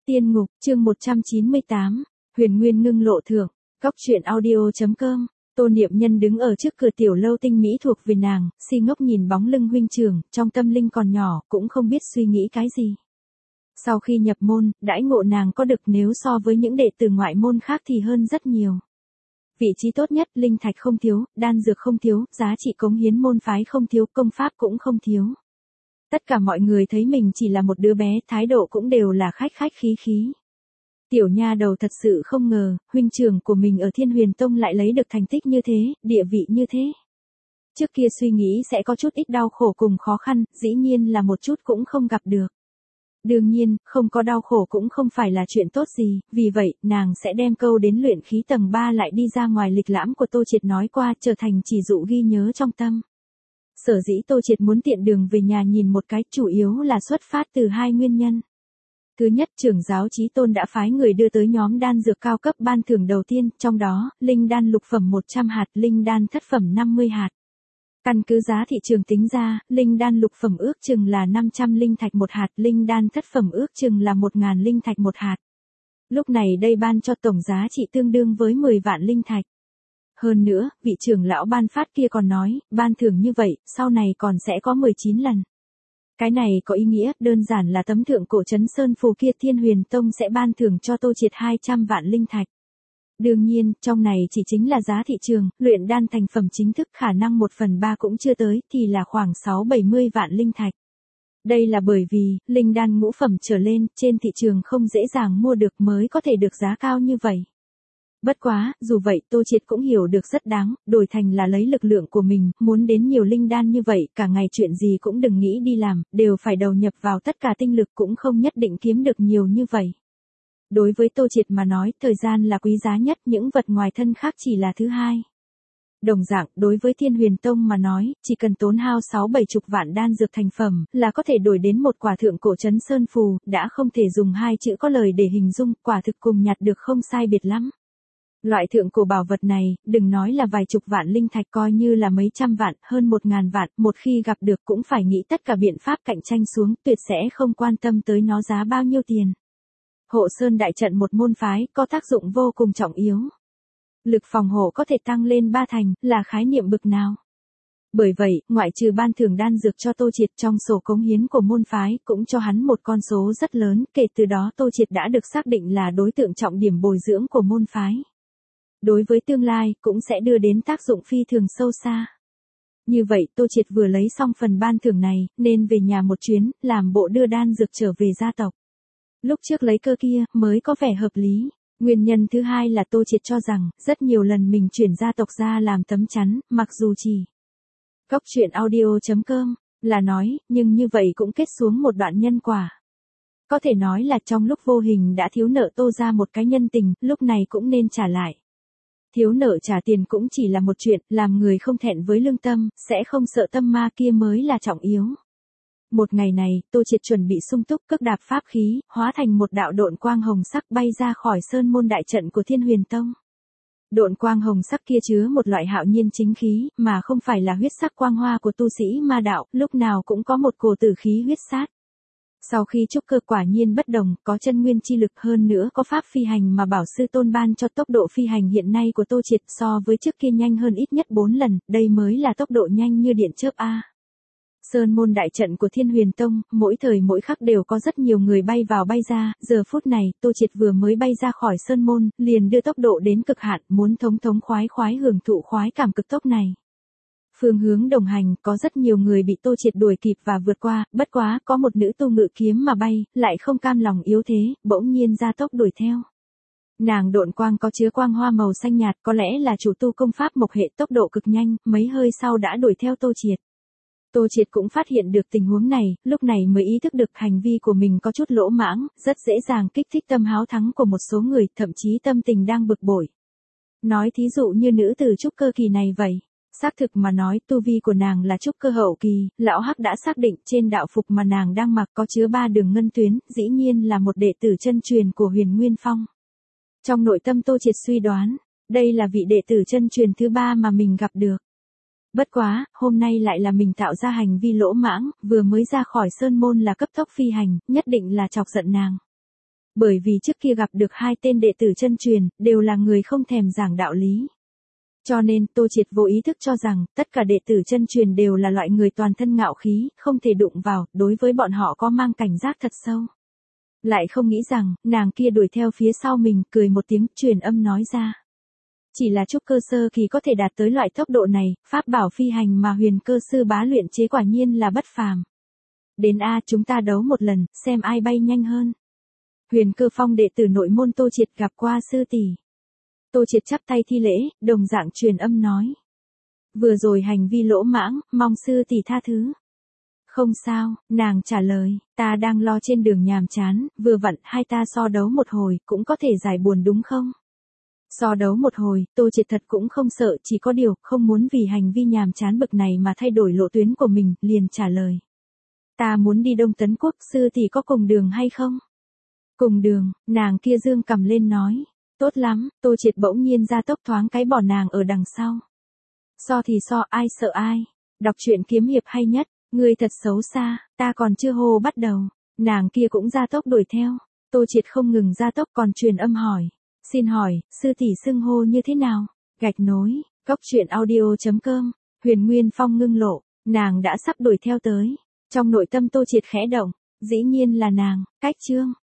Tiên ngục, chương 198, Huyền Nguyên ngưng lộ thượng, Cóc truyện audio.com. Tô Niệm Nhân đứng ở trước cửa tiểu lâu tinh mỹ thuộc về nàng, si ngốc nhìn bóng lưng huynh trưởng, trong tâm linh còn nhỏ, cũng không biết suy nghĩ cái gì. Sau khi nhập môn, đãi ngộ nàng có được nếu so với những đệ tử ngoại môn khác thì hơn rất nhiều. Vị trí tốt nhất, linh thạch không thiếu, đan dược không thiếu, giá trị cống hiến môn phái không thiếu, công pháp cũng không thiếu. Tất cả mọi người thấy mình chỉ là một đứa bé, thái độ cũng đều là khách khách khí khí. Tiểu nha đầu thật sự không ngờ, huynh trưởng của mình ở Thiên Huyền Tông lại lấy được thành tích như thế, địa vị như thế. Trước kia suy nghĩ sẽ có chút ít đau khổ cùng khó khăn, dĩ nhiên là một chút cũng không gặp được. Đương nhiên, không có đau khổ cũng không phải là chuyện tốt gì, vì vậy, nàng sẽ đem câu đến luyện khí tầng 3 lại đi ra ngoài lịch lãm của Tô Triệt nói qua, trở thành chỉ dụ ghi nhớ trong tâm. Sở dĩ Tô Triệt muốn tiện đường về nhà nhìn một cái, chủ yếu là xuất phát từ hai nguyên nhân. Thứ nhất, trưởng giáo Chí Tôn đã phái người đưa tới nhóm đan dược cao cấp ban thưởng đầu tiên, trong đó, linh đan lục phẩm 100 hạt, linh đan thất phẩm 50 hạt. Căn cứ giá thị trường tính ra, linh đan lục phẩm ước chừng là 500 linh thạch một hạt, linh đan thất phẩm ước chừng là 1.000 linh thạch một hạt. Lúc này đây ban cho tổng giá trị tương đương với 10 vạn linh thạch. Hơn nữa, vị trưởng lão ban phát kia còn nói, ban thưởng như vậy, sau này còn sẽ có 19 lần. Cái này có ý nghĩa, đơn giản là tấm thượng cổ trấn Sơn Phù kia Thiên Huyền Tông sẽ ban thưởng cho Tô Triệt 200 vạn linh thạch. Đương nhiên, trong này chỉ chính là giá thị trường, luyện đan thành phẩm chính thức khả năng 1/3 cũng chưa tới, thì là khoảng 6-70 vạn linh thạch. Đây là bởi vì, linh đan ngũ phẩm trở lên, trên thị trường không dễ dàng mua được mới có thể được giá cao như vậy. Bất quá, dù vậy Tô Triệt cũng hiểu được rất đáng, đổi thành là lấy lực lượng của mình, muốn đến nhiều linh đan như vậy, cả ngày chuyện gì cũng đừng nghĩ đi làm, đều phải đầu nhập vào tất cả tinh lực cũng không nhất định kiếm được nhiều như vậy. Đối với Tô Triệt mà nói, thời gian là quý giá nhất, những vật ngoài thân khác chỉ là thứ hai. Đồng dạng, đối với Thiên Huyền Tông mà nói, chỉ cần tốn hao 6-70 vạn đan dược thành phẩm, là có thể đổi đến một quả thượng cổ trấn Sơn Phù, đã không thể dùng hai chữ có lời để hình dung, quả thực cùng nhặt được không sai biệt lắm. Loại thượng cổ bảo vật này, đừng nói là vài chục vạn linh thạch coi như là mấy trăm vạn, hơn 1.000 vạn, một khi gặp được cũng phải nghĩ tất cả biện pháp cạnh tranh xuống, tuyệt sẽ không quan tâm tới nó giá bao nhiêu tiền. Hộ Sơn đại trận một môn phái, có tác dụng vô cùng trọng yếu. Lực phòng hộ có thể tăng lên 3 thành, là khái niệm bực nào. Bởi vậy, ngoại trừ ban thưởng đan dược cho Tô Triệt trong sổ cống hiến của môn phái, cũng cho hắn một con số rất lớn, kể từ đó Tô Triệt đã được xác định là đối tượng trọng điểm bồi dưỡng của môn phái. Đối với tương lai, cũng sẽ đưa đến tác dụng phi thường sâu xa. Như vậy, Tô Triệt vừa lấy xong phần ban thưởng này, nên về nhà một chuyến, làm bộ đưa đan dược trở về gia tộc. Lúc trước lấy cơ kia, mới có vẻ hợp lý. Nguyên nhân thứ hai là Tô Triệt cho rằng, rất nhiều lần mình chuyển gia tộc ra làm tấm chắn, mặc dù chỉ Cóc truyện audio.com là nói, nhưng như vậy cũng kết xuống một đoạn nhân quả. Có thể nói là trong lúc vô hình đã thiếu nợ Tô ra một cái nhân tình, lúc này cũng nên trả lại. Thiếu nợ trả tiền cũng chỉ là một chuyện, làm người không thẹn với lương tâm, sẽ không sợ tâm ma kia mới là trọng yếu. Một ngày này, Tô Triệt chuẩn bị sung túc cước đạp pháp khí, hóa thành một đạo độn quang hồng sắc bay ra khỏi sơn môn đại trận của Thiên Huyền Tông. Độn quang hồng sắc kia chứa một loại hạo nhiên chính khí, mà không phải là huyết sắc quang hoa của tu sĩ ma đạo, lúc nào cũng có một cổ tử khí huyết sát. Sau khi trúc cơ quả nhiên bất đồng, có chân nguyên chi lực hơn nữa có pháp phi hành mà bảo sư tôn ban cho tốc độ phi hành hiện nay của Tô Triệt so với trước kia nhanh hơn ít nhất 4 lần, đây mới là tốc độ nhanh như điện chớp A. Sơn môn đại trận của Thiên Huyền Tông, mỗi thời mỗi khắc đều có rất nhiều người bay vào bay ra, giờ phút này, Tô Triệt vừa mới bay ra khỏi sơn môn, liền đưa tốc độ đến cực hạn, muốn thống khoái hưởng thụ khoái cảm cực tốc này. Phương hướng đồng hành, có rất nhiều người bị Tô Triệt đuổi kịp và vượt qua, bất quá, có một nữ tu ngự kiếm mà bay, lại không cam lòng yếu thế, bỗng nhiên ra tốc đuổi theo. Nàng độn quang có chứa quang hoa màu xanh nhạt, có lẽ là chủ tu công pháp mộc hệ tốc độ cực nhanh, mấy hơi sau đã đuổi theo Tô Triệt. Tô Triệt cũng phát hiện được tình huống này, lúc này mới ý thức được hành vi của mình có chút lỗ mãng, rất dễ dàng kích thích tâm háo thắng của một số người, thậm chí tâm tình đang bực bội. Nói thí dụ như nữ tử trúc cơ kỳ này vậy. Xác thực mà nói, tu vi của nàng là trúc cơ hậu kỳ, lão Hắc đã xác định trên đạo phục mà nàng đang mặc có chứa 3 đường ngân tuyến, dĩ nhiên là một đệ tử chân truyền của Huyền Nguyên Phong. Trong nội tâm Tô Triệt suy đoán, đây là vị đệ tử chân truyền thứ 3 mà mình gặp được. Bất quá, hôm nay lại là mình tạo ra hành vi lỗ mãng, vừa mới ra khỏi sơn môn là cấp tốc phi hành, nhất định là chọc giận nàng. Bởi vì trước kia gặp được hai tên đệ tử chân truyền, đều là người không thèm giảng đạo lý. Cho nên Tô Triệt vô ý thức cho rằng, tất cả đệ tử chân truyền đều là loại người toàn thân ngạo khí, không thể đụng vào, đối với bọn họ có mang cảnh giác thật sâu. Lại không nghĩ rằng, nàng kia đuổi theo phía sau mình, cười một tiếng, truyền âm nói ra. Chỉ là trúc cơ sơ kỳ có thể đạt tới loại tốc độ này, pháp bảo phi hành mà huyền cơ sư bá luyện chế quả nhiên là bất phàm. Đến A chúng ta đấu một lần, xem ai bay nhanh hơn. Huyền Cơ Phong đệ tử nội môn Tô Triệt gặp qua sư tỷ. Tô Triệt chắp tay thi lễ, đồng dạng truyền âm nói. Vừa rồi hành vi lỗ mãng, mong sư tỷ tha thứ. Không sao, nàng trả lời, ta đang lo trên đường nhàm chán, vừa vặn hai ta so đấu một hồi, cũng có thể giải buồn đúng không? So đấu một hồi, Tô Triệt thật cũng không sợ, chỉ có điều, không muốn vì hành vi nhàm chán bực này mà thay đổi lộ tuyến của mình, liền trả lời. Ta muốn đi Đông Tấn Quốc, sư tỷ có cùng đường hay không? Cùng đường, nàng kia dương cầm lên nói. Tốt lắm, Tô Triệt bỗng nhiên ra tốc thoáng cái bỏ nàng ở đằng sau. So thì so, ai sợ ai. Đọc truyện kiếm hiệp hay nhất, ngươi thật xấu xa, ta còn chưa hô bắt đầu. Nàng kia cũng ra tốc đuổi theo. Tô Triệt không ngừng ra tốc còn truyền âm hỏi. Xin hỏi, sư tỷ xưng hô như thế nào? Gạch nối, góc truyện audio.com, Huyền Nguyên Phong ngưng lộ, nàng đã sắp đuổi theo tới. Trong nội tâm Tô Triệt khẽ động, dĩ nhiên là nàng, cách chương.